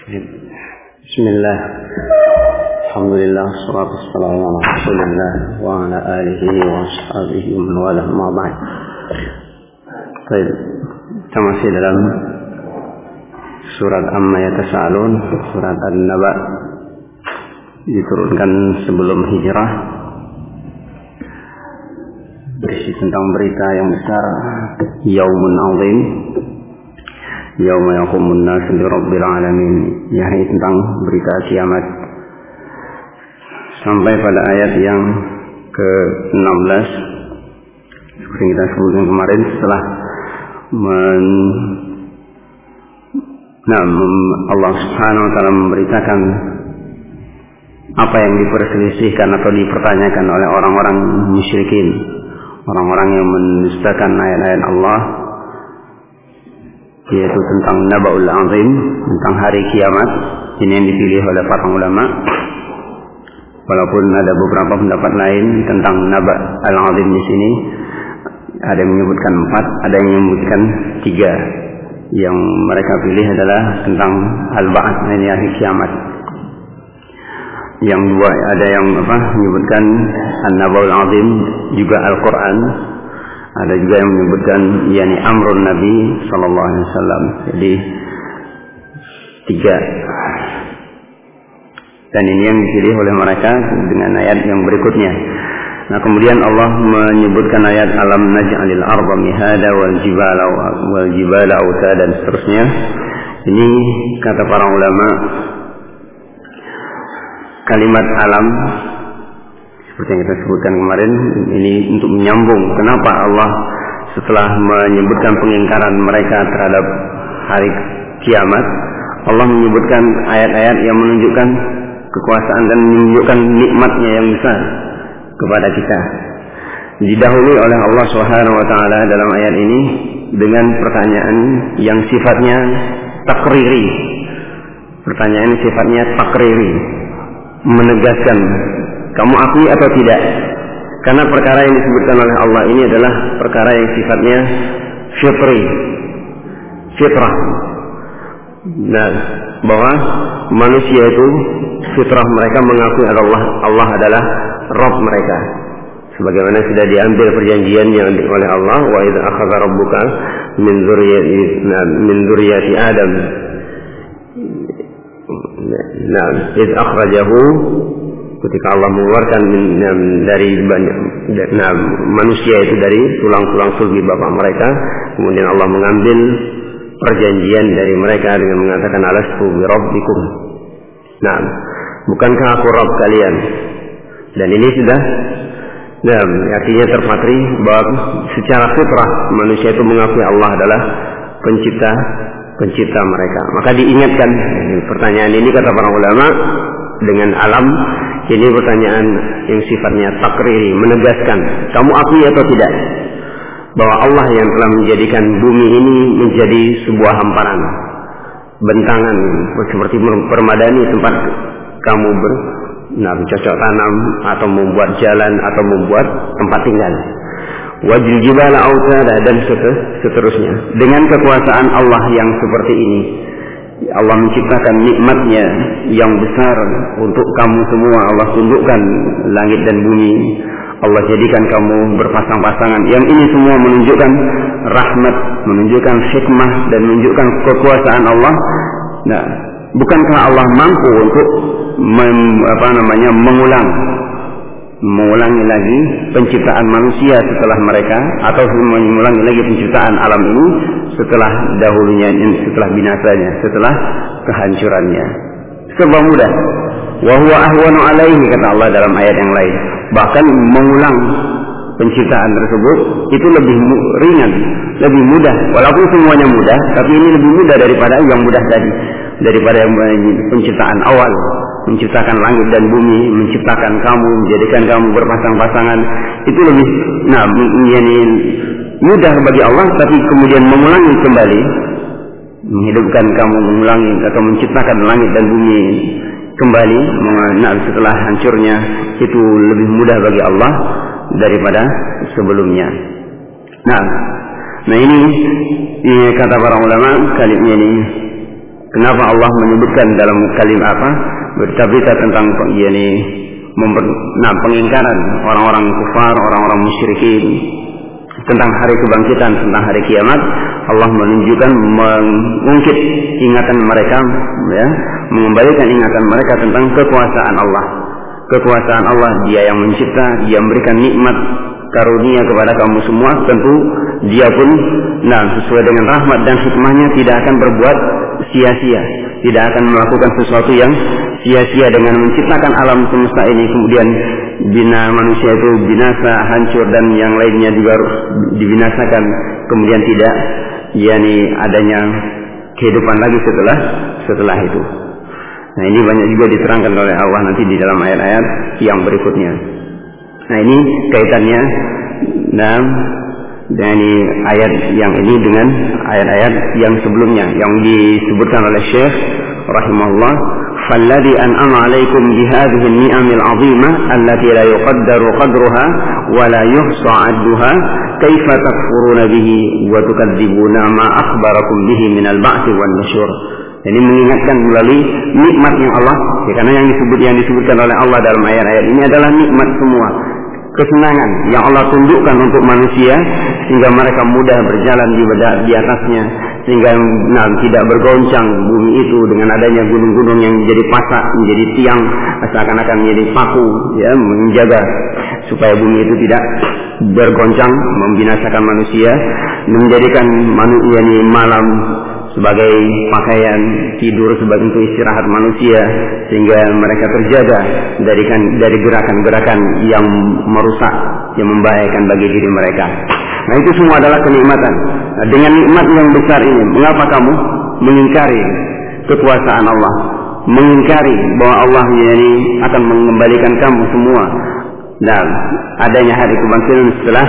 Bismillah. Alhamdulillah, wassalatu wassalamu ala Rasulillah wa ala alihi wa ashabihi wa man wala, ma ba'd. Baik, kita masih dalam surat Amma Yatasa'alun, surat An-Naba, diturunkan sebelum hijrah, berisi tentang berita yang besar, Yaumun Azim, Yauma yaqumun nasu li rabbil alamin, yakni tentang berita kiamat, sampai pada ayat yang ke-16 seperti kita sebutkan kemarin. Setelah Allah Subhanahu wa taala memberitakan apa yang diperselisihkan atau dipertanyakan oleh orang-orang musyrikin, orang-orang yang mendustakan ayat-ayat Allah, yaitu tentang Naba'ul Azim, tentang hari kiamat. Ini yang dipilih oleh para ulama, walaupun ada beberapa pendapat lain tentang Naba' Al-Azim di sini. Ada yang menyebutkan 4, ada yang menyebutkan 3. Yang mereka pilih adalah tentang Al-Ba'ats, ini hari kiamat. Yang 2 ada yang menyebutkan An-Naba'ul Azim juga Al-Quran. Ada juga yang menyebutkan yakni amrun Nabi sallallahu alaihi wasallam. Jadi 3. Dan ini yang dipilih oleh mereka dengan ayat yang berikutnya. Nah, kemudian Allah menyebutkan ayat alam naj'alil arda mihada wal jibala autada dan seterusnya. Ini kata para ulama, kalimat alam seperti yang kita sebutkan kemarin, ini untuk menyambung kenapa Allah setelah menyebutkan pengingkaran mereka terhadap hari kiamat, Allah menyebutkan ayat-ayat yang menunjukkan kekuasaan dan menunjukkan nikmatnya yang besar kepada kita. Didahului oleh Allah Subhanahu wa taala dalam ayat ini dengan pertanyaan yang sifatnya takriri. Pertanyaan sifatnya takriri, menegaskan, kamu akui atau tidak? Karena perkara yang disebutkan oleh Allah ini adalah perkara yang sifatnya fitrah. Nah, bahwa manusia itu fitrah mereka mengakui Allah adalah Rabb mereka. Sebagaimana sudah diambil perjanjian yang oleh Allah, wa idza akhadha rabbuka min dzurriyyati Adam. Nah, idza akhrajahu, ketika Allah mengeluarkan dari manusia itu dari tulang-tulang sulbi bapak mereka, kemudian Allah mengambil perjanjian dari mereka dengan mengatakan alastu bi rabbikum. Nah, bukankah aku Rabb kalian? Dan ini sudah artinya terpatri bahwa secara fitrah manusia itu mengakui Allah adalah pencipta mereka. Maka diingatkan pertanyaan ini, kata para ulama, dengan alam ini pertanyaan yang sifatnya takriri, menegaskan, kamu akui atau tidak bahwa Allah yang telah menjadikan bumi ini menjadi sebuah hamparan, bentangan seperti permadani tempat kamu bercocok tanam atau membuat jalan atau membuat tempat tinggal. Wajil jibala autada dan seterusnya. Dengan kekuasaan Allah yang seperti ini, Allah menciptakan nikmatnya yang besar untuk kamu semua. Allah tundukkan langit dan bumi, Allah jadikan kamu berpasang-pasangan. Yang ini semua menunjukkan rahmat, menunjukkan hikmah dan menunjukkan kekuasaan Allah. Nah, bukankah Allah mampu untuk mengulangi lagi penciptaan manusia setelah mereka, atau mengulangi lagi penciptaan alam ini setelah dahulunya, setelah binasanya, setelah kehancurannya. Serba mudah. Wa huwa ahwanu alaihi, kata Allah dalam ayat yang lain. Bahkan mengulang penciptaan tersebut itu lebih ringan, lebih mudah. Walaupun semuanya mudah, tapi ini lebih mudah daripada yang mudah tadi, daripada penciptaan awal, menciptakan langit dan bumi, menciptakan kamu, menjadikan kamu berpasang-pasangan. Itu lebih mudah bagi Allah, tapi kemudian mengulangi kembali, menghidupkan kamu, mengulangi atau menciptakan langit dan bumi kembali setelah hancurnya, itu lebih mudah bagi Allah daripada sebelumnya. Nah ini kata para ulama, kalimatnya ini Kenapa Allah menyebutkan dalam kalimat berita-berita tentang pengingkaran orang-orang kufar, orang-orang musyrikin tentang hari kebangkitan, tentang hari kiamat. Allah menunjukkan, mengungkit ingatan mereka, mengembalikan ingatan mereka tentang kekuasaan Allah. Kekuasaan Allah, Dia yang mencipta, Dia memberikan nikmat karunia kepada kamu semua. Tentu Dia pun sesuai dengan rahmat dan hikmahnya tidak akan berbuat sia-sia, tidak akan melakukan sesuatu yang sia-sia dengan menciptakan alam semesta ini, kemudian manusia itu binasa, hancur, dan yang lainnya juga harus dibinasakan, kemudian tidak adanya kehidupan lagi setelah itu. Nah, ini banyak juga diterangkan oleh Allah nanti di dalam ayat-ayat yang berikutnya. Nah, ini kaitannya dari ayat yang ini dengan ayat-ayat yang sebelumnya yang disebutkan oleh Syekh rahimahullah. فَالَّذِي أَنْعَمَ عَلَيْكُمْ بِهَذِهِ النِّعَمِ الْعَظِيمَةِ الَّتِي لَا يُقَدَّرُ قَدْرُهَا وَلَا يُحْصَى عَدُّهَا كَيْفَ تَكْفُرُونَ بِهِ وَتُكَذِّبُونَ مَا أَخْبَرَكُمْ بِهِ مِنَ الْبَعْثِ وَالنُّشُورِ. Jadi mengingatkan melalui nikmat yang Allah, karena yang disebutkan oleh Allah dalam ayat-ayat ini adalah nikmat semua, kesenangan yang Allah tundukkan untuk manusia sehingga mereka mudah berjalan di atasnya, sehingga tidak bergoncang bumi itu dengan adanya gunung-gunung yang menjadi pasak, menjadi tiang, seakan-akan menjadi paku, menjaga supaya bumi itu tidak bergoncang, membinasakan manusia, menjadikan manusia ini malam sebagai pakaian, tidur sebagai untuk istirahat manusia, sehingga mereka terjaga dari gerakan-gerakan yang merusak, yang membahayakan bagi diri mereka. Nah, itu semua adalah kenikmatan. Nah, dengan nikmat yang besar ini, mengapa kamu mengingkari kekuasaan Allah, mengingkari bahwa Allah ini akan mengembalikan kamu semua dan adanya hari kebangkitan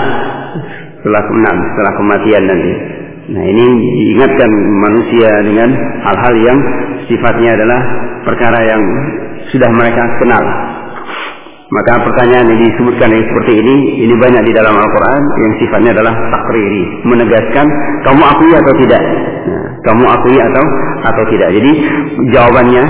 setelah kematian nanti. Nah, ini diingatkan manusia dengan hal-hal yang sifatnya adalah perkara yang sudah mereka kenal. Maka pertanyaan yang disebutkan yang seperti ini banyak di dalam Al-Quran yang sifatnya adalah takriri, menegaskan kamu akui atau tidak. Nah, kamu akui atau tidak. Jadi jawabannya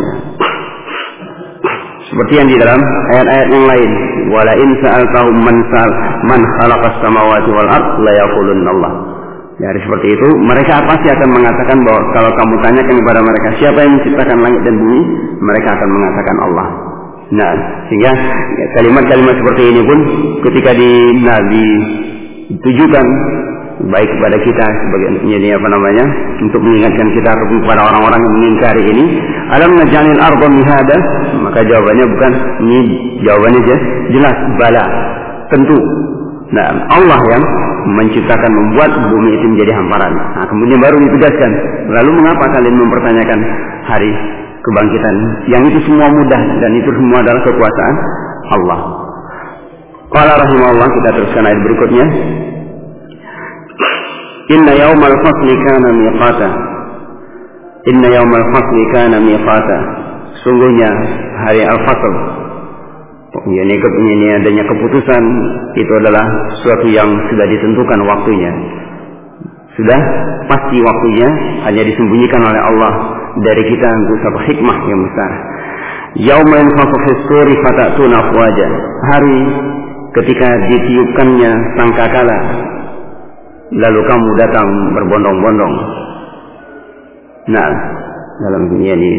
seperti yang di dalam ayat-ayat yang lain. Wala in sa'altahum man khalaqas samawati wal ard la yaqulunna Allah. Dari seperti itu, mereka pasti akan mengatakan bahwa kalau kamu tanyakan kepada mereka siapa yang menciptakan langit dan bumi, mereka akan mengatakan Allah. Nah, sehingga kalimat-kalimat seperti ini pun ketika ditujukan baik kepada kita sebagai untuk mengingatkan kita kepada orang-orang yang mengingkari ini, alam naj'alil arda mihada, maka jawabannya bukan ini, jawabannya jelas, bala, tentu. Nah, Allah yang menciptakan, membuat bumi itu menjadi hamparan. Nah, kemudian baru ditegaskan, lalu mengapa kalian mempertanyakan hari kebangkitan? Yang itu semua mudah dan itu semua adalah kekuasaan Allah. Qala rahimahullah, kita teruskan ayat berikutnya. Inna yawmal fasli kana miqata. Inna yawmal fasli kana miqata. Sungguhnya hari al-fasl, ini adanya keputusan, itu adalah sesuatu yang sudah ditentukan waktunya, sudah pasti waktunya, hanya disembunyikan oleh Allah dari kita untuk satu hikmah yang besar. Yauma yanfakhu fis-suri fatatuna afwaja, hari ketika ditiupkannya sangkakala lalu kamu datang berbondong-bondong. Nah, dalam dunia ini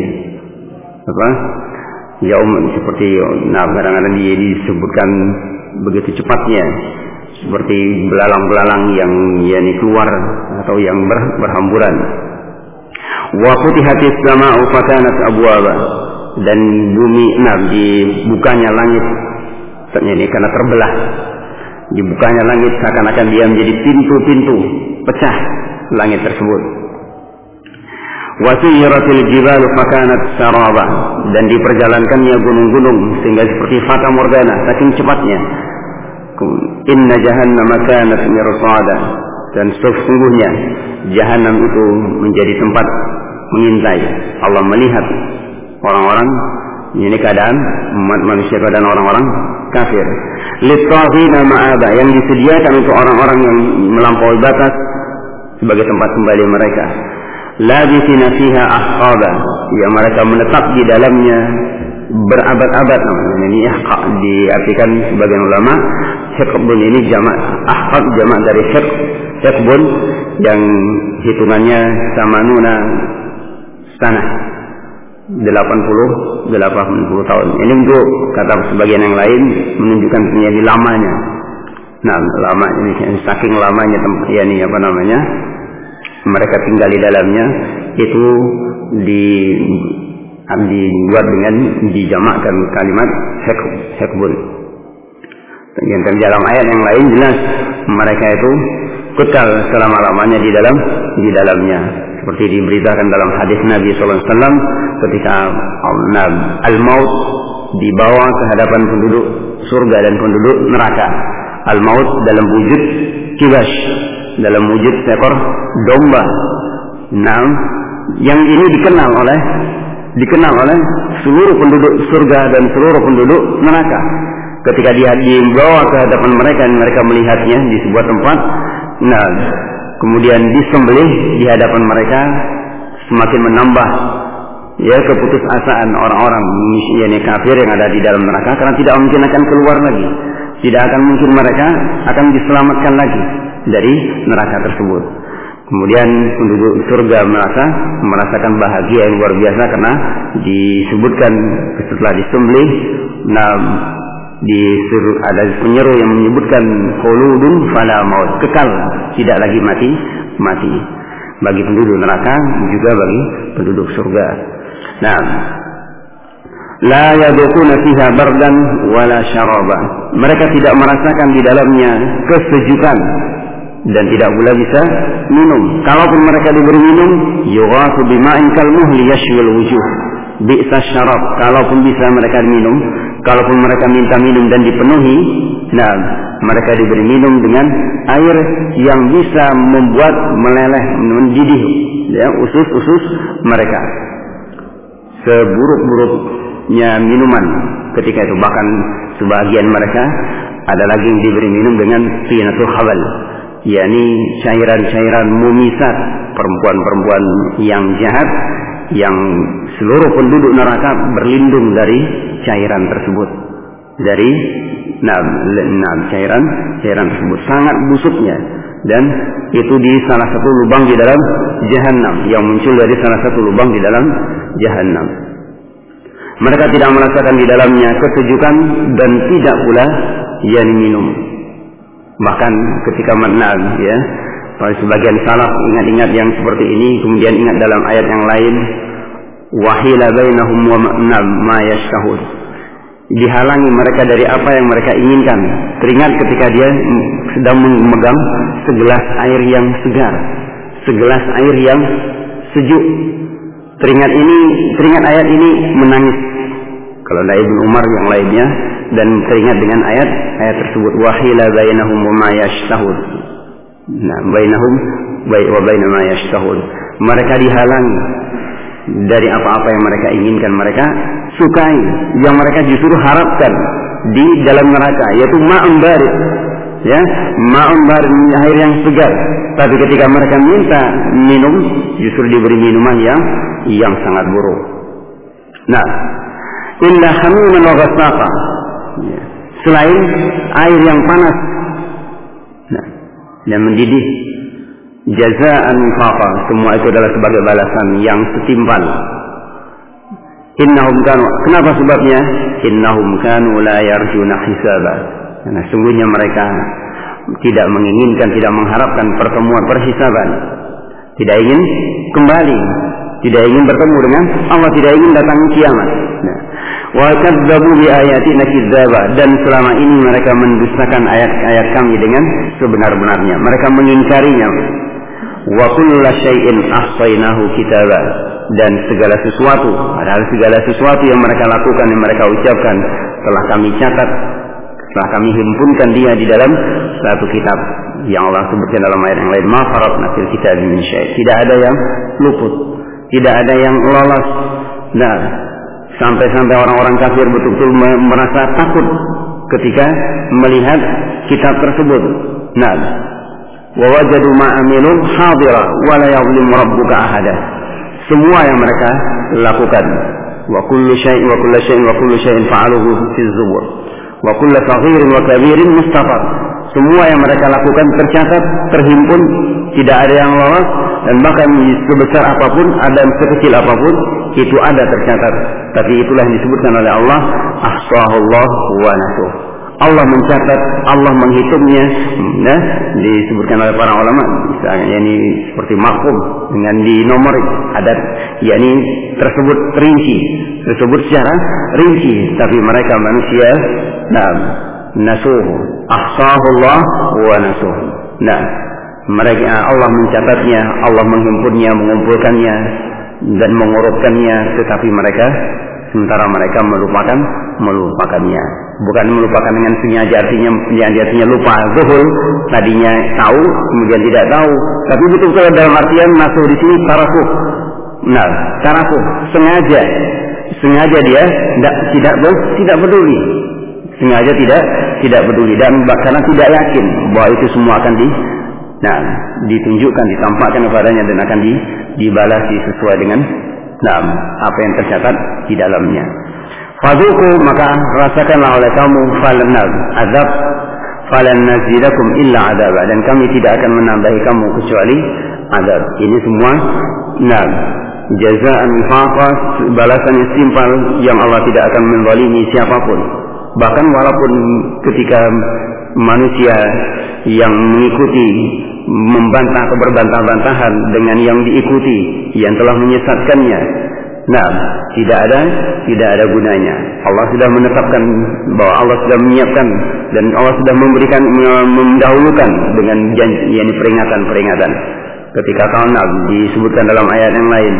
yaum seperti kadang-kadang dia disebutkan begitu cepatnya, seperti belalang-belalang yang keluar atau yang berhamburan. Wa futihatis sama'u fakanat abwaba, dan bumi dibukanya langit karena terbelah, dibukanya langit seakan-akan dia menjadi pintu-pintu, pecah langit tersebut. Wasiyratil jibalu fakanat saraba, dan diperjalankannya gunung-gunung sehingga seperti fata morgana saking cepatnya. Inna jahannama kanat mirsada, dan sesungguhnya jahannam itu menjadi tempat mengintai. Allah melihat orang-orang, ini keadaan umat manusia, keadaan orang-orang kafir. Lit-taghina ma'aba, yang disediakan untuk orang-orang yang melampaui batas sebagai tempat kembali mereka. labithina fiha ahqaba, yang mereka menetap di dalamnya berabad-abad. Ini diartikan sebagian ulama, hiqbun ini jamak, ahqab jamak dari hiqbun yang hitungannya samanuna sana, 80 tahun. Ini untuk kata sebagian yang lain menunjukkan menjadi lamanya. Nah, lama ini saking lamanya yakni apa namanya? Mereka tinggal di dalamnya, itu dibuat dengan dijamakkan kalimat hiqbun. Dan dalam ayat yang lain jelas mereka itu kekal selama-lamanya di dalamnya. Seperti diberitakan dalam hadis Nabi SAW ketika al-maut dibawa ke hadapan penduduk surga dan penduduk neraka. Al-maut dalam wujud kibas, dalam wujud seekor domba. Nah, yang ini dikenal oleh seluruh penduduk surga dan seluruh penduduk neraka. Ketika dia dibawa ke hadapan mereka, mereka melihatnya di sebuah tempat. Nah, kemudian disembelih di hadapan mereka, semakin menambah keputusasaan orang-orang yakni kafir yang ada di dalam neraka, karena tidak mungkin akan keluar lagi. Tidak akan mungkin mereka akan diselamatkan lagi dari neraka tersebut. Kemudian penduduk surga merasakan bahagia yang luar biasa karena disebutkan setelah disembelih, ada penyeru yang menyebutkan khuludun fala maut, kekal, tidak lagi mati. Bagi penduduk neraka juga bagi penduduk surga. Nah, la yadukuna fiha bardan wala syaraba. Mereka tidak merasakan di dalamnya kesejukan dan tidak pula bisa minum. Kalaupun mereka diberi minum, yughasu bima'in kalmuhli yashwil wujuh. Bi'sa syarab. Kalaupun bisa mereka minum, kalaupun mereka minta minum dan dipenuhi, nah, mereka diberi minum dengan air yang bisa membuat meleleh, mendidih usus-usus mereka. Seburuk-buruknya minuman ketika itu, bahkan sebagian mereka ada lagi yang diberi minum dengan tinatul khawal, yakni cairan-cairan mumisat, perempuan-perempuan yang jahat, yang seluruh penduduk neraka berlindung dari cairan tersebut, dari cairan tersebut sangat busuknya, dan itu di salah satu lubang di dalam Jahannam, yang muncul dari salah satu lubang di dalam Jahannam. Mereka tidak merasakan di dalamnya kesejukan dan tidak pula yang minum. Bahkan ketika sebagian salaf ingat-ingat yang seperti ini, kemudian ingat dalam ayat yang lain, wahila bainahum wa ma yashtahun, dihalangi mereka dari apa yang mereka inginkan. Teringat ketika dia sedang memegang segelas air yang segar, segelas air yang sejuk. Teringat ayat ini menangis. Kalau ada Ibnu Umar yang lainnya, dan teringat dengan ayat tersebut, wahila bainahum wa ma yashtahun. Nah, bainahum wa baina ma yashtahun. Mereka dihalangi dari apa-apa yang mereka inginkan, mereka sukai, yang mereka justru harapkan di dalam neraka, yaitu ma'un barid, ma'un barid, air yang segar. Tapi ketika mereka minta minum, justru diberi minuman yang sangat buruk. Nah, illa hamiman wa ghassaqa, selain air yang panas dan mendidih, jazaan wifaqa, semua itu adalah sebagai balasan yang setimpal. Innahum kanu, kenapa sebabnya? Innahum kanu la yarjuna hisaba, karena sungguhnya mereka tidak menginginkan, tidak mengharapkan pertemuan perhisaban, tidak ingin kembali, tidak ingin bertemu dengan Allah, tidak ingin datang kiamat. Wa kadzdzabu bi ayatina kidzaba, dan selama ini mereka mendustakan ayat-ayat kami dengan sebenar-benarnya, mereka mengingkarinya. Wa kullu syai'in ahsaynahu kitaba, dan segala sesuatu, padahal segala sesuatu yang mereka lakukan, yang mereka ucapkan, telah kami catat, telah kami himpunkan dia di dalam satu kitab, yang Allah sebutkan dalam ayat yang lain, ma faratna fil kitabi min syai', tidak ada yang luput, tidak ada yang lolos. Nah, sampai-sampai orang-orang kafir betul-betul merasa takut ketika melihat kitab tersebut. Nah, wa wajadu ma amilu hadira wa la yadhlimu rabbuka ahada. Semua yang mereka lakukan, wa kullu syai'in fa'aluhu fi zubur wa kullu saghirin wa kabirin mustafar. Semua yang mereka lakukan tercatat, terhimpun, tidak ada yang lolos, dan bahkan sebesar apapun, ada sekecil apapun, itu ada tercatat. Tapi itulah yang disebutkan oleh Allah, ahsahullah wa nasuh. Allah mencatat, Allah menghitungnya, nah, disebutkan oleh para ulama, misalnya ini seperti makum dengan dinomorik, ada, yakni tersebut rinci, tersebut secara rinci, tapi mereka manusia, nah, nasuh, ahsahullah wa nasuh. Nah, mereka Allah mencatatnya, Allah menghimpunnya, mengumpulkannya dan mengurutkannya, tetapi mereka sementara mereka melupakannya. Bukan melupakan dengan sengaja, artinya lupa zuhul, tadinya tahu kemudian tidak tahu, tapi betul-betul dalam artian nasuh di sini tarakuh. Nah, tarakuh sengaja dia tidak peduli. Sengaja tidak peduli dan karena tidak yakin bahwa itu semua akan ditunjukkan, ditampakkan kepadanya dan akan dibalasi sesuai dengan apa yang tercatat di dalamnya. Fadzuqu, maka rasakanlah oleh kamu falan nazidakum illa adab, dan kami tidak akan menambahi kamu kecuali adab. Ini semua jazaan wifaqa, balasan yang simpel yang Allah tidak akan menzalimi siapapun. Bahkan walaupun ketika manusia yang mengikuti membantah atau berbantah-bantahan dengan yang diikuti yang telah menyesatkannya, tidak ada gunanya. Allah sudah menetapkan bahwa Allah sudah menyiapkan dan Allah sudah mendahulukan dengan janji, yakni peringatan. Ketika disebutkan dalam ayat yang lain,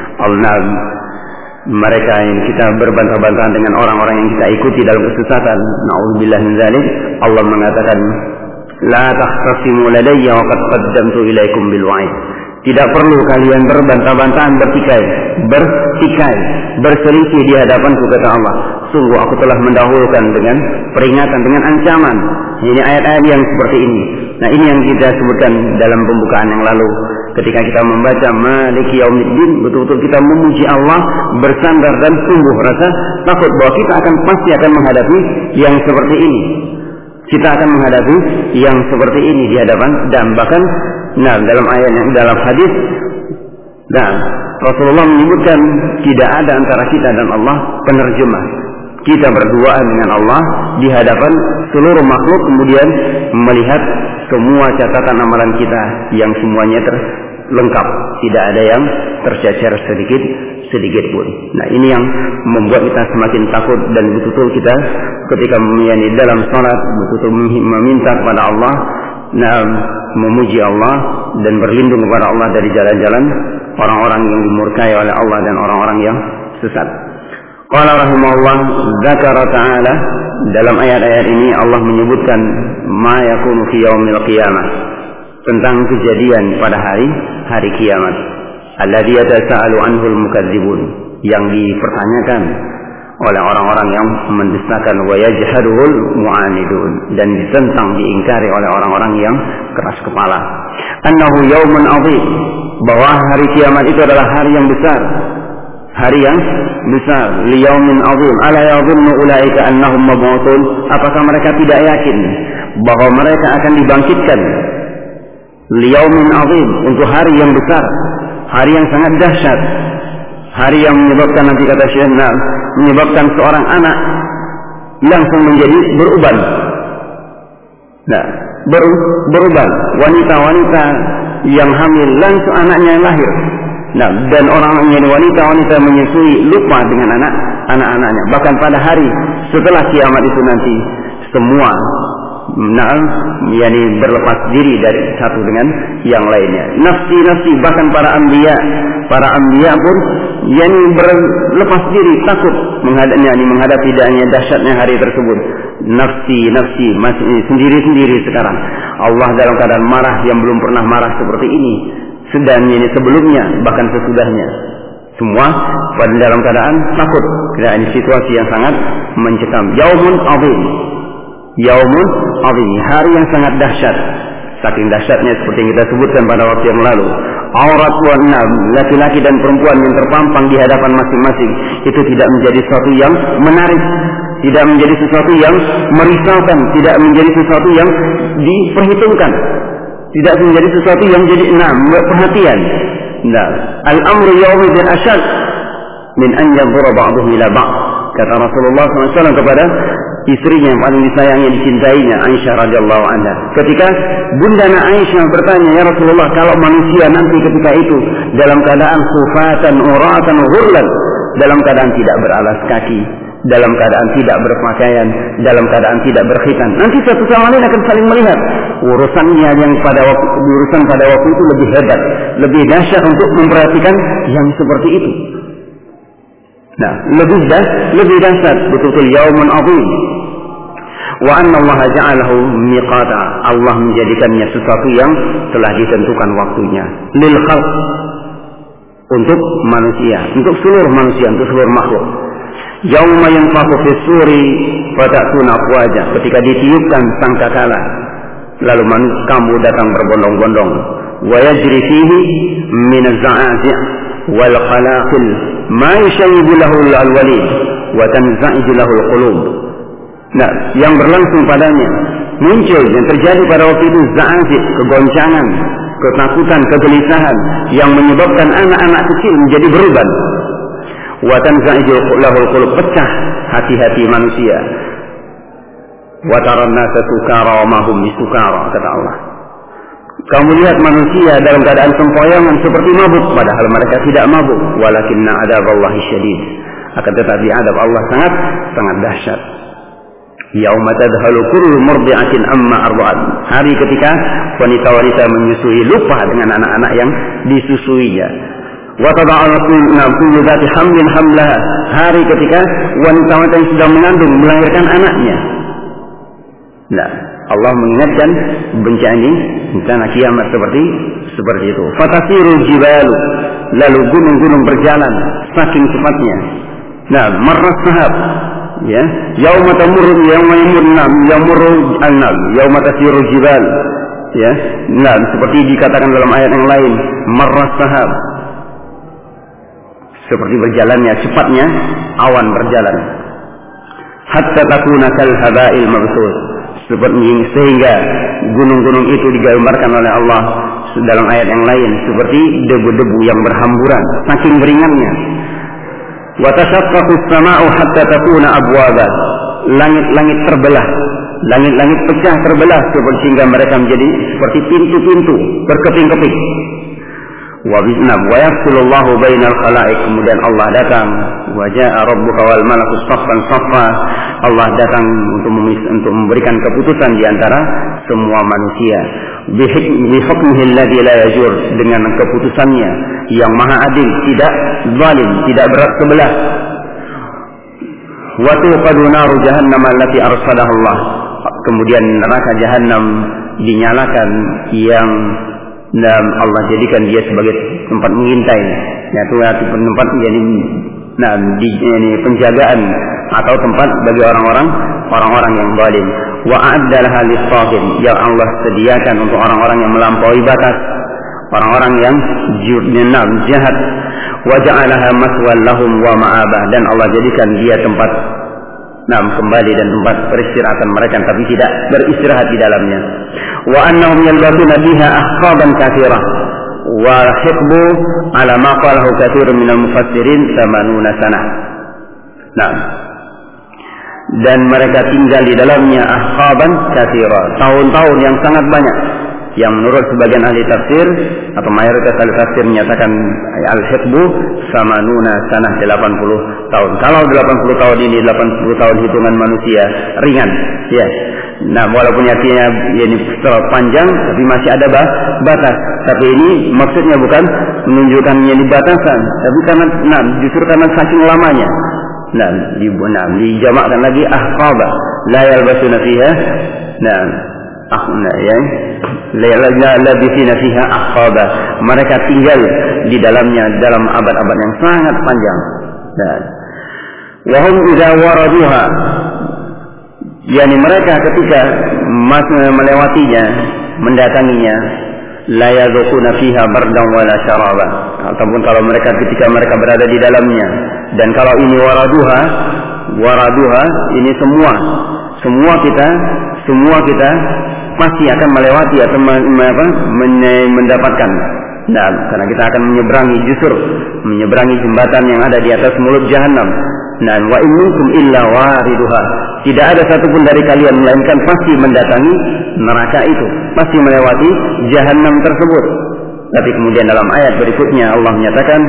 mereka yang kita berbantah-bantahan dengan orang-orang yang kita ikuti dalam kesesatan, na'udzubillah min dzalik, Allah mengatakan, la tahtasimu ladayya wa qad qaddamtu ilaikum bil wa'id. Tidak perlu kalian berbantah-bantahan, bertikai, berselisih di hadapanku, kata Allah. Sungguh aku telah mendahulukan dengan peringatan, dengan ancaman. Ini ayat-ayat yang seperti ini. Nah, ini yang kita sebutkan dalam pembukaan yang lalu. Ketika kita membaca Maliki Yaumiddin, betul-betul kita memuji Allah, bersandar dan sungguh rasa takut bahwa kita pasti akan menghadapi yang seperti ini. Kita akan menghadapi yang seperti ini di hadapan, dan bahkan dalam ayat, dalam hadis, Rasulullah menyebutkan tidak ada antara kita dan Allah penerjemah. Kita berduaan dengan Allah di hadapan seluruh makhluk, kemudian melihat semua catatan amalan kita yang semuanya lengkap, tidak ada yang tercecer sedikit pun. Nah, ini yang membuat kita semakin takut, dan betul-betul kita ketika dalam salat betul-betul meminta kepada Allah, memuji Allah dan berlindung kepada Allah dari jalan-jalan orang-orang yang dimurkai oleh Allah dan orang-orang yang sesat. Qala rahimahullah, dzakara ta'ala, dalam ayat-ayat ini Allah menyebutkan ma yakunu fi yaumil qiyamah, tentang kejadian pada hari kiamat. Alladzi yatasaalu anhul mukadzibun, yang dipertanyakan oleh orang-orang yang mendustakan, wa yajhaduhul mu'anidun, dan ditentang, diingkari oleh orang-orang yang keras kepala. Annahu yaumun 'adzim, bahwa hari kiamat itu adalah hari yang besar. Hari yang besar, liyaumin 'adzim. Ala yadhunnu ulaika annahum mab'utsun, apakah mereka tidak yakin bahwa mereka akan dibangkitkan? Liyaumin 'adzim, untuk hari yang besar, hari yang sangat dahsyat, hari yang menyebabkan, nanti kata Syekh, menyebabkan seorang anak langsung menjadi beruban. Beruban, wanita-wanita yang hamil langsung anaknya yang lahir. Dan orang yang wanita menyusui lupa dengan anak-anaknya. Bahkan pada hari setelah kiamat itu nanti semua yakni berlepas diri dari satu dengan yang lainnya. Nafsi, bahkan para anbiya pun yakni berlepas diri, takut menghadapi dahsyatnya hari tersebut. Nafsi masih sendiri sekarang. Allah dalam keadaan marah yang belum pernah marah seperti ini. Sedang ini sebelumnya, bahkan sesudahnya, semua pada dalam keadaan takut. Ini situasi yang sangat mencekam. Yaumun 'adzim, hari yang sangat dahsyat, Saking dahsyatnya seperti yang kita sebutkan pada waktu yang lalu. Aurat wanna, laki-laki dan perempuan yang terpampang di hadapan masing-masing, itu tidak menjadi sesuatu yang menarik, tidak menjadi sesuatu yang merisaukan, tidak menjadi sesuatu yang diperhitungkan, tidak menjadi sesuatu yang jadi perhatian. Nah, al-amru yawmidin asyad min an yanzura ba'duhu ila ba'd. Kata Rasulullah SAW kepada istrinya yang paling disayangi, dicintainya, Aisyah radhiyallahu anha. Ketika Bunda Aisyah bertanya, "Ya Rasulullah, kalau manusia nanti ketika itu dalam keadaan khufatan, uratan, ghurlan, dalam keadaan tidak beralas kaki, dalam keadaan tidak berpakaian, dalam keadaan tidak berkhitan, nanti satu sama lain akan saling melihat. Urusannya yang pada waktu itu lebih hebat, lebih dahsyat untuk memperhatikan yang seperti itu." Nah, lebih dahsyat, betul-betul yaumun azim. Wa anna Allah ja'alahu miqata. Allah menjadikannya sesuatu yang telah ditentukan waktunya. Lil khalq, untuk manusia, untuk seluruh manusia, untuk seluruh makhluk. Yauma yanfakhu fis suri fatatuna afwaja. Ketika ditiupkan sangkakala, lalu kamu datang berbondong-bondong. Wa yajri fihi min az-za'azi' wal qalaqil ma yushayyibu lahu al-walid wa tanza'iju lahu al-qulub. Nah, yang berlangsung padanya, muncul yang terjadi pada waktu itu za'azi', kegoncangan, ketakutan, kegelisahan yang menyebabkan anak-anak kecil menjadi berubah. Wa tanza'iju lahu al-qulub, pecah hati-hati manusia. Wa taran nasa sukara wa ma hum bisukara, kata Allah. Kamu lihat manusia dalam keadaan sempoyongan seperti mabuk, padahal mereka tidak mabuk. Walakinna adzaballahi syadid. Akan tetapi adab Allah sangat dahsyat. Yauma tadhalu kullu murdi'atin amma arda'at. Hari ketika wanita-wanita menyusui lupa dengan anak-anak yang disusuinya. Wa tada'u kullu dzati hamlin hamlaha. Hari ketika wanita-wanita yang sudah mengandung melahirkan anaknya. Nah, Allah mengingatkan bencana kiamat seperti itu. Fatasirul jibalu, lalu gunung-gunung berjalan saking cepatnya. Nah, marras sahab, ya. Yauma tamurru yauma tasirul jibal, ya. Nah, seperti dikatakan dalam ayat yang lain, marras sahab, seperti berjalannya cepatnya awan berjalan. Hatta takuna kal habail mabthus, sehingga gunung-gunung itu digambarkan oleh Allah dalam ayat yang lain seperti debu-debu yang berhamburan saking beringannya. Wa tashaqqaqu as-sama'u hatta takuna abwaba, langit-langit terbelah, langit-langit pecah terbelah sehingga mereka menjadi seperti pintu-pintu berkeping-keping. Wa yafsilullahu bainal khalaiq, kemudian Allah datang. Wa jaa rabbuka wal malaku saffan saffa, Allah datang untuk memberikan keputusan di antara semua manusia. Bi hukmihi alladzi la yajur, dengan keputusannya yang maha adil, tidak zalim, tidak berat sebelah. Wa tuqadu naru jahannam allati arsalaha Allah, kemudian neraka jahanam dinyalakan yang Allah jadikan dia sebagai tempat mengintai, yaitu tempat menjadi penjagaan atau tempat bagi orang-orang yang zalim. Wa a'addalaha lis-saghir, yang Allah sediakan untuk orang-orang yang melampaui batas, orang-orang yang jahat. Wa ja'alaha maswan lahum wa ma'abah, dan Allah jadikan dia tempat kembali dan tempat peristirahatan mereka, tapi tidak beristirahat di dalamnya. Wa annahum yalbasuna biha ahqaban katsirah wa hiqbu ala ma qalahu katsirun minal mufassirin 80 sanah. Nah, dan mereka tinggal di dalamnya ahqaban katsirah, tahun-tahun yang sangat banyak, yang menurut sebagian ahli tafsir atau mayoritas ahli tafsir menyatakan al-hiqbu 80 sanah, 80 tahun. Kalau 80 tahun ini 80 tahun hitungan manusia ringan, ya. Nah, walaupun artinya ini panjang, tapi masih ada batas. Tapi ini maksudnya bukan menunjukkan ini batasan, tapi karena justru karena saking lamanya. Dijamakkan lagi ahqaba, la yalbasuna fiha. Labithina fiha ahqaba, mereka tinggal di dalamnya dalam abad-abad yang sangat panjang. Wa hum idza waraduha, yakni mereka ketika melewatinya, mendatanginya, la yadzuquna fiha bardan wala syaraba, ataupun kalau mereka ketika mereka berada di dalamnya, dan kalau ini waraduha ini semua kita pasti akan melewati atau mendapatkan. Nah, karena kita akan menyeberangi jembatan yang ada di atas mulut jahanam. Nah, wa in minkum illa wariduha. Tidak ada satupun dari kalian melainkan pasti mendatangi neraka itu, pasti melewati jahanam tersebut. Tapi kemudian dalam ayat berikutnya Allah menyatakan,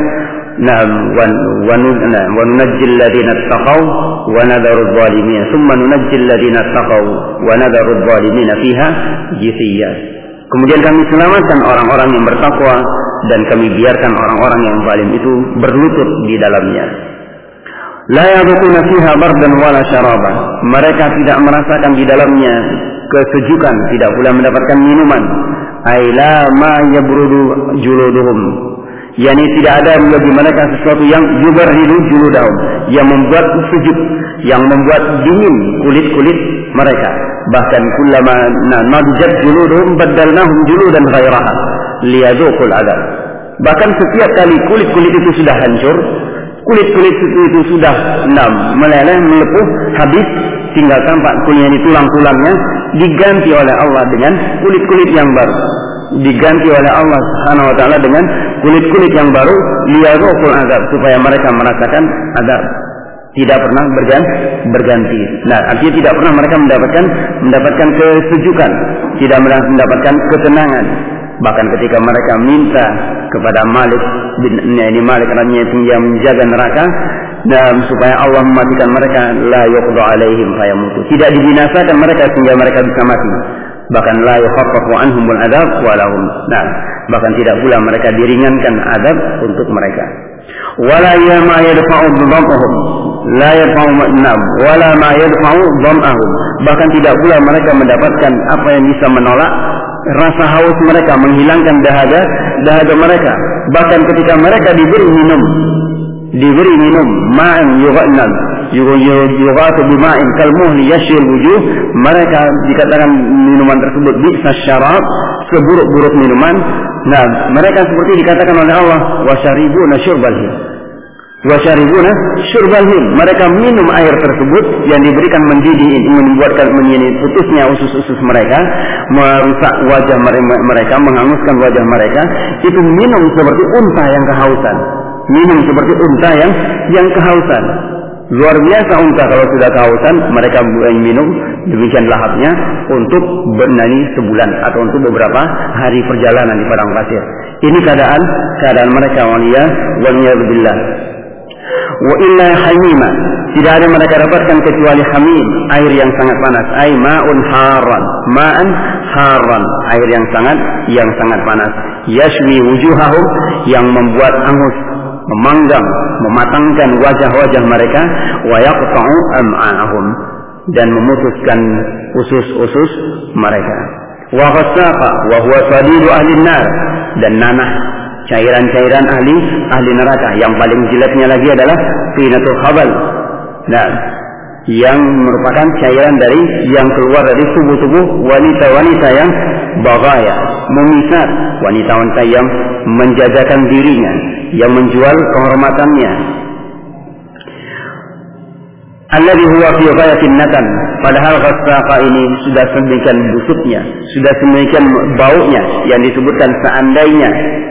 wa nunajjil ladzina taqaw wa nadharu adh-dhalimin, thumma nunajjil ladzina taqaw wa nadharu adh-dhalimin fiha jithiya. Kemudian kami selamatkan orang-orang yang bertakwa dan kami biarkan orang-orang yang zalim itu berlutut di dalamnya. La yadzuquna fiha bardan wala syaraba. Mereka tidak merasakan di dalamnya kesejukan, tidak pula mendapatkan minuman. Ai la ma yabrudu juluduhum. Yani tidak ada bagi mereka sesuatu yang yubarridu juludahum, yang membuat sejuk, yang membuat dingin kulit-kulit mereka. Bahkan kullama nadjat juluduhum baddalnahum juludan ghairaha liyadzuqul adzab. Bahkan setiap kali kulit-kulit itu sudah hancur, kulit-kulit itu sudah meleleh, melepuh, habis, tinggal tampak kulitnya, tulang-tulangnya diganti oleh Allah dengan kulit-kulit yang baru. Diganti oleh Allah Subhanahu wa taala dengan kulit-kulit yang baru, liyadzuqul adzab, supaya mereka merasakan azab. Tidak pernah berganti. Nah, artinya tidak pernah mereka mendapatkan kesejukan, tidak mendapatkan ketenangan. Bahkan ketika mereka minta kepada Malik yang menjaga neraka, supaya Allah mematikan mereka, la yuqda alaihim fayamutu. Tidak dibinasakan mereka sehingga mereka bisa mati. Bahkan la yukhaffafu anhumul adzab wa lahum. Nah, bahkan tidak pula mereka diringankan azab untuk mereka. Wala ma yadfa'u dhamahum, la yadfa'u wala ma yadfa'u dhamahum. Bahkan tidak pula mereka mendapatkan apa yang bisa menolak rasa haus mereka, menghilangkan dahaga mereka. Bahkan ketika mereka diberi minum ma'an yughatu bima'in kalmuhli yashil wujuh, mereka dikatakan minuman tersebut bisa syarab, seburuk-buruk minuman. Nah, mereka seperti dikatakan oleh Allah, wasyaribuna syurbal him. Mereka minum air tersebut yang diberikan mendidih, membuatkan putusnya usus-usus mereka, merusak wajah mereka, menghanguskan wajah mereka. Itu minum seperti unta yang kehausan. Luar biasa unta kalau sudah kehausan, mereka minum demikian lahapnya untuk bernani sebulan atau untuk beberapa hari perjalanan di padang pasir. Ini keadaan mereka, waliyadzubillah. Wa illa hamima, tidak ada mereka dapatkan kecuali hamim, air yang sangat panas. Ai ma'an haran, air yang sangat panas. Yashwi wujuhahum, yang membuat angus, memanggang, mematangkan wajah-wajah mereka. Wa yaqta'u am'a'ahum, dan memutuskan usus-usus mereka. Wa ghassaqa wa huwa sadidu ahli nar, dan nanah, cairan-cairan ahli neraka. Yang paling jeleknya lagi adalah finatul khabal. Nah, yang merupakan cairan yang keluar dari tubuh-tubuh wanita-wanita yang baghaya, memisat, wanita-wanita yang menjajakan dirinya, yang menjual kehormatannya. Alladhi huwa fi ghayatin natan, padahal ghassaqa ini sudah sedemikian busuknya, sudah sedemikian baunya, yang disebutkan seandainya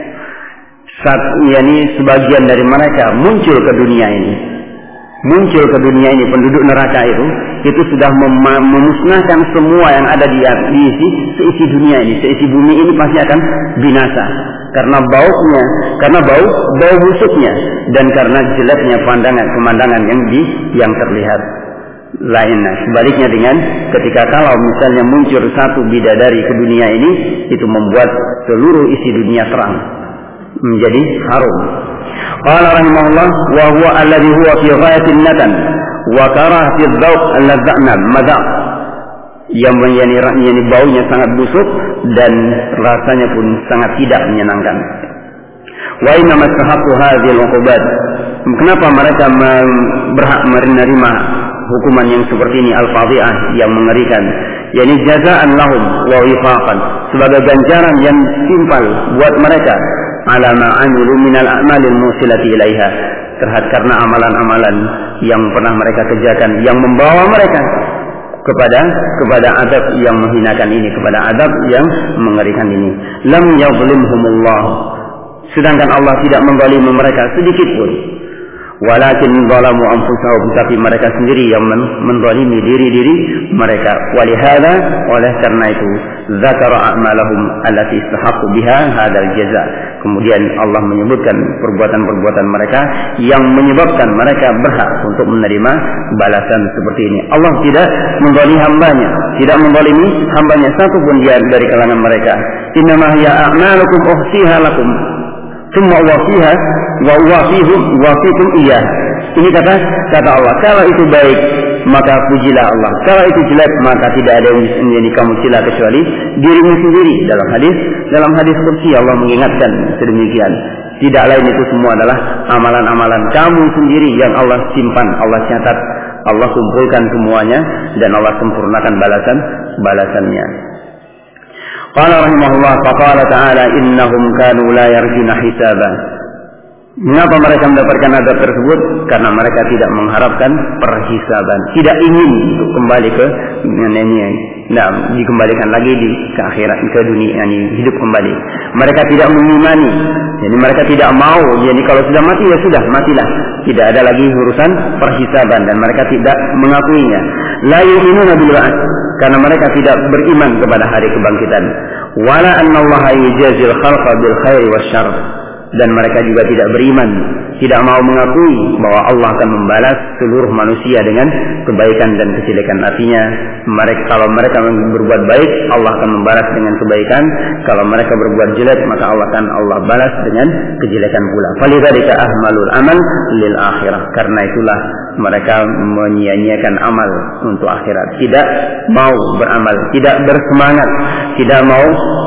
sebagian dari mereka muncul ke dunia ini, penduduk neraka itu sudah memusnahkan semua yang ada di seisi dunia ini, seisi bumi ini pasti akan binasa karena bau busuknya, dan karena jeleknya pemandangan yang terlihat. Lainnya sebaliknya dengan ketika kalau misalnya muncul satu bidadari ke dunia ini, itu membuat seluruh isi dunia terang, menjadi harum. Qala rahimahullah, wa huwa alladhi huwa fi ghayatin natan wa karahati dzauq alladzana madaq, yang baunya sangat busuk dan rasanya pun sangat tidak menyenangkan. Wa inna mastahaqqu hadhil uqubat, kenapa mereka berhak menerima hukuman yang seperti ini, al-fadhi'ah, yang mengerikan, yakni jazaan lahum wa wifaqan, sebagai ganjaran yang timpal buat mereka ala ma amilu minal a'malil musilati ilaiha, terhadap karena amalan-amalan yang pernah mereka kerjakan yang membawa mereka kepada adab yang menghinakan ini, kepada adab yang mengerikan ini. Lam yadhlimhumullah, sedangkan Allah tidak menzalimi mereka sedikit pun. Walakin zalamu anfusahum, tapi mereka sendiri yang menzalimi diri-diri mereka. Walihada, oleh karena itu, zakara a'malahum allati istahaqqu biha hadzal jaza. Kemudian Allah menyebutkan perbuatan-perbuatan mereka yang menyebabkan mereka berhak untuk menerima balasan seperti ini. Allah tidak menzalimi hambanya, tidak menzalimi hambanya satu pun dari kalangan mereka. Innama hiya a'malukum uhsiha lakum thumma uwafiha wa uwafikum iyah. Ini kata Allah, kalau itu baik maka pujilah Allah, kalau itu jelek maka tidak ada yang menjadi kamu cela kecuali dirimu sendiri. Dalam hadis qudsi Allah mengingatkan sedemikian. Tidak lain itu semua adalah amalan-amalan kamu sendiri yang Allah simpan, Allah catat, Allah kumpulkan semuanya, dan Allah sempurnakan balasannya. Qala rahimahullah, faqala ta'ala innahum kanu la yarjuna hisaban. Mengapa mereka mendapatkan azab tersebut? Karena mereka tidak mengharapkan perhisaban, tidak ingin untuk kembali ke dikembalikan lagi ke akhirat, ke dunia ini, hidup kembali. Mereka tidak mengimani, jadi mereka tidak mau. Jadi kalau sudah mati ya sudah, matilah. Tidak ada lagi urusan perhisaban, dan mereka tidak mengakuinya. La yu'minuna bil ba'ats, karena mereka tidak beriman kepada hari kebangkitan. Wala annallaha yujazil khalqa bil khairi wasyarr, dan mereka juga tidak beriman, tidak mau mengakui bahwa Allah akan membalas seluruh manusia dengan kebaikan dan kejelekan. Artinya, kalau mereka berbuat baik, Allah akan membalas dengan kebaikan. Kalau mereka berbuat jelek, maka Allah balas dengan kejelekan pula. Falidzalika ahmalul amal lil akhirah. Karena itulah mereka menyia-nyiakan amal untuk akhirat. Tidak mau beramal, tidak bersemangat, tidak mau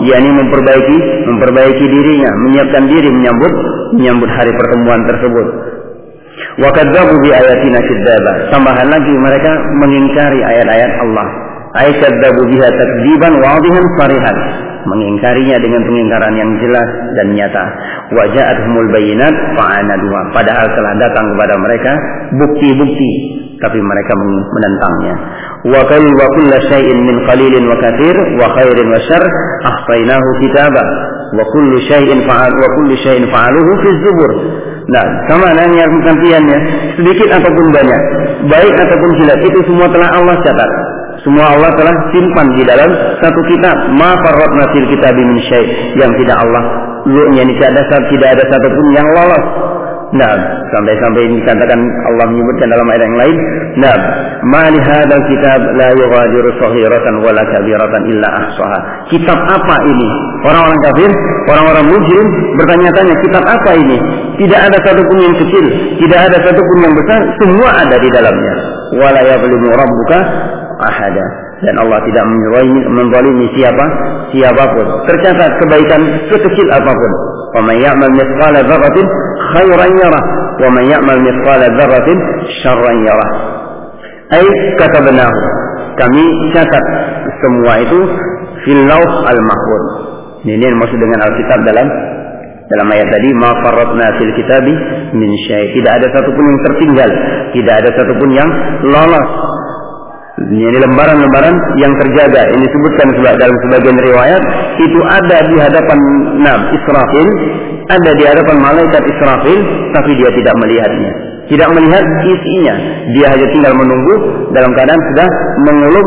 memperbaiki dirinya, menyiapkan diri menyambut hari pertemuan tersebut. Wa kadzdzabu bi ayatina kadzdzaba. Tambahan lagi, mereka mengingkari ayat-ayat Allah. Ay kadzdzabu biha takdziban wadihan sarihan, mengingkarinya dengan pengingkaran yang jelas dan nyata. Wa ja'atuhumul bayyinat fa'anaduha, padahal telah datang kepada mereka bukti-bukti, tapi mereka menentangnya. Wa kullu syai'in min qalilin wa katsir wa khairin wa syarr ahsaynahu kitaba wa kullu syai'in fa'aluhu fi zubur. Nah, sama dengan pengertiannya, sedikit ataupun banyak, baik ataupun jelek, itu semua telah Allah catat. Semua Allah telah simpan di dalam satu kitab. Ma farratna fil kitabi min syai', yang tidak Allah tidak ada satupun yang lolos. Nah, sampai ini dikatakan, Allah menyebutkan dalam ayat yang lain, nah, ma li hadzal kitab la yughadiru saghiratan wala kabiratan illa ahsaha. Kitab apa ini? Orang-orang kafir, orang-orang mujrim bertanya-tanya, kitab apa ini? Tidak ada satupun yang kecil, tidak ada satupun yang besar, semua ada di dalamnya. Wala yadhlimu rabbuka ahada, dan Allah tidak menzalimi siapapun. Tercatat kebaikan sekecil apapun. Wa may ya'mal mithqala dzarratin khairan yarah wa man ya'mal mithqala dzarratin syarran yarah. Ai katabenahu, kami catat semua itu fil lauh al mahfuz. Ini yang maksud dengan Alkitab dalam ayat tadi, ma farratna fil kitabi min syai'. Tidak ada satupun yang tertinggal, tidak ada satupun yang lolos. Ini lembaran-lembaran yang terjaga. Ini disebutkan dalam sebagian riwayat, itu ada di hadapan Israfil, ada di hadapan malaikat Israfil, tapi dia tidak melihatnya, tidak melihat isinya. Dia hanya tinggal menunggu dalam keadaan sudah mengulum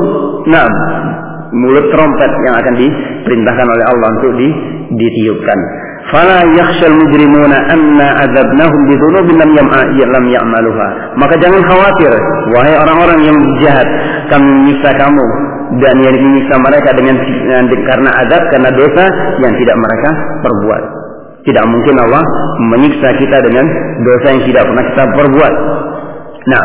mulut trompet yang akan diperintahkan oleh Allah untuk ditiupkan. Fala yakhshal mujrimuna anna adzabnahum bi dzunubin lam ya'maluha. Maka jangan khawatir, wahai orang-orang yang jahat, kami menyiksa kamu dan yang menyiksa mereka karena azab, karena dosa yang tidak mereka perbuat. Tidak mungkin Allah menyiksa kita dengan dosa yang tidak pernah kita perbuat. Nah,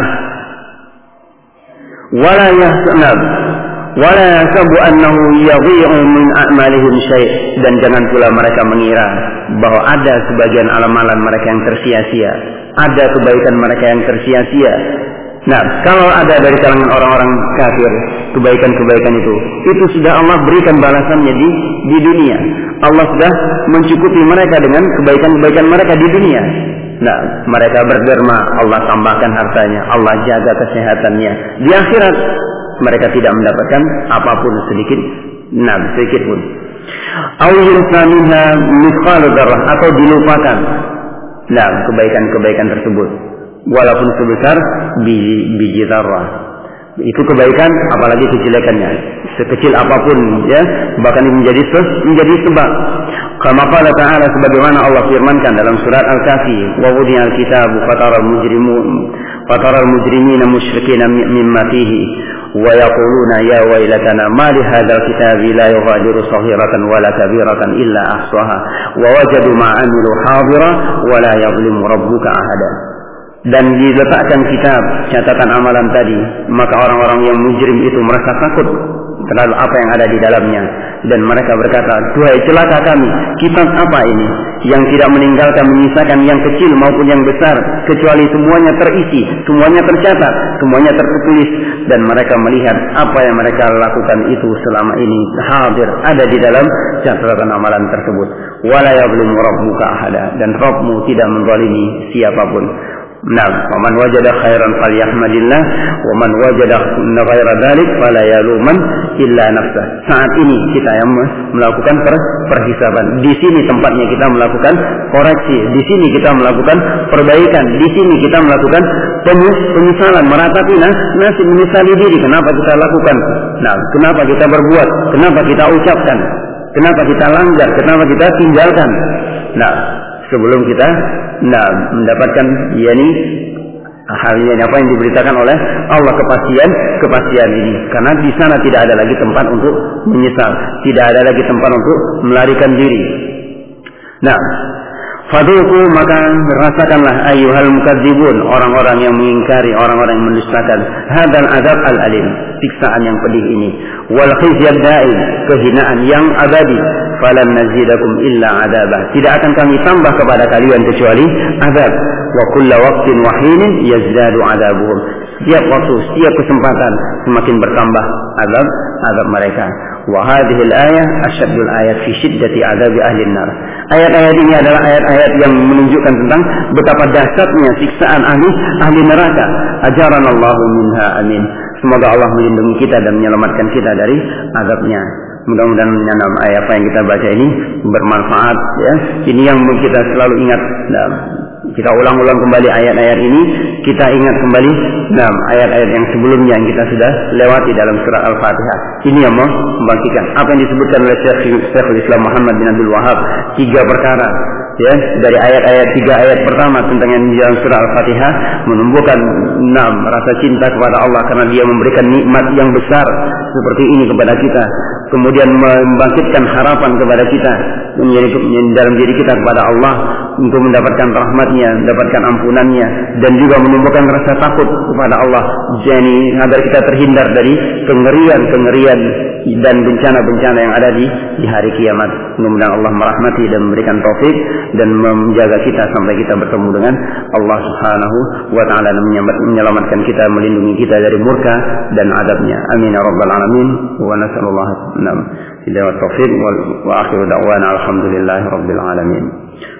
wala yasabu annahu yadhi'u min a'malihim syai', dan jangan pula mereka mengira bahwa ada sebagian amalan mereka yang tersia-sia, ada kebaikan mereka yang tersia-sia. Nah, kalau ada dari kalangan orang-orang kafir kebaikan-kebaikan itu sudah Allah berikan balasannya di dunia. Allah sudah mencukupi mereka dengan kebaikan-kebaikan mereka di dunia. Nah, mereka berderma, Allah tambahkan hartanya, Allah jaga kesehatannya. Di akhirat mereka tidak mendapatkan apapun sedikit pun. Aw yurfa minha mithqalu dzarrah, atau dilupakan kebaikan-kebaikan tersebut walaupun sebesar biji dzarrah. Itu kebaikan, apalagi kejelekannya sekecil apapun, ya, bahkan menjadi sebab. Kama qala ta'ala, sebagaimana Allah firmankan dalam surat Al-Kahfi, wa wudiyal kitabu fataral mujrimina musyrikina mimma fihi wa yaquluna ya wailatana ma li hadzal kitabi la yughadiru saghiratan wala kabiratan illa ahsaha wa wajadu ma 'amilu hadira wa la yadhlimu rabbuka ahada. Dan diletakkan kitab catatan amalan tadi, maka orang-orang yang mujrim itu merasa takut terhadap apa yang ada di dalamnya, dan mereka berkata, duhai celaka kami, kitab apa ini yang tidak meninggalkan menyisakan yang kecil maupun yang besar, kecuali semuanya terisi, semuanya tercatat, semuanya tertulis. Dan mereka melihat apa yang mereka lakukan itu selama ini hadir, ada di dalam catatan amalan tersebut. Wala yadhlimu rabbuka ahada, dan Rabbmu tidak menzalimi siapapun. Nah, man wajada khairan falyahmadillah, wa man wajada ghaira dzalik fala yaluman illa nafsah. Saat ini kita yang melakukan perhisaban. Di sini tempatnya kita melakukan koreksi, di sini kita melakukan perbaikan, di sini kita melakukan penyesalan, meratapi nasib, menyesali diri. Kenapa kita lakukan? Nah, kenapa kita berbuat? Kenapa kita ucapkan? Kenapa kita langgar? Kenapa kita tinggalkan? Nah, sebelum kita mendapatkan hal yang apa yang diberitakan oleh Allah, kepastian ini, karena di sana tidak ada lagi tempat untuk menyesal, tidak ada lagi tempat untuk melarikan diri. Nah, fadhuku, maka rasakanlah ayyuhal mukadzibun, orang-orang yang mengingkari, orang-orang yang mendustakan, hadzal azab al-alim, siksaan yang pedih ini, wal khizyad da'i, kehinaan yang abadi, falan nazidakum illa adaba, tidak akan kami tambah kepada kalian kecuali azab. Wa kulla waqtin wa hinin yazdadu adabuhum, setiap waktu, setiap kesempatan semakin bertambah azab mereka. Wa hadhihi al-ayah asyaddul ayat fi syiddati adabi ahli an-nar. Ayat-ayat ini adalah ayat-ayat yang menunjukkan tentang betapa dahsyatnya siksaan ahli neraka. Ajaranallahu minha, amin. Semoga Allah melindungi kita dan menyelamatkan kita dari azabnya. Mudah-mudahan ayat apa yang kita baca ini bermanfaat, ya. Ini yang kita selalu ingat. Kita ulang-ulang kembali ayat-ayat ini, kita ingat kembali ayat-ayat yang sebelumnya yang kita sudah lewati dalam surat Al-Fatihah. Ini yang membangkitkan apa yang disebutkan oleh Syekhul Islam Muhammad bin Abdul Wahab, 3 perkara, ya, dari ayat-ayat 3 ayat pertama tentang yang di dalam surah Al-Fatihah menumbuhkan rasa cinta kepada Allah karena Dia memberikan nikmat yang besar seperti ini kepada kita. Kemudian membangkitkan harapan kepada kita dalam diri kita kepada Allah untuk mendapatkan rahmat-Nya, mendapatkan ampunan-Nya, dan juga menumbuhkan rasa takut kepada Allah, jadi agar kita terhindar dari kengerian dan bencana-bencana yang ada di hari kiamat. Mudah-mudahan Allah merahmati dan memberikan taufik dan menjaga kita sampai kita bertemu dengan Allah Subhanahu wa ta'ala, dan menyelamatkan kita, melindungi kita dari murka dan adabnya. Amin ya rabbal alamin. Wa nasallallahu hidayah wa taufik wa akhiru da'wana alhamdulillahi rabbil alamin.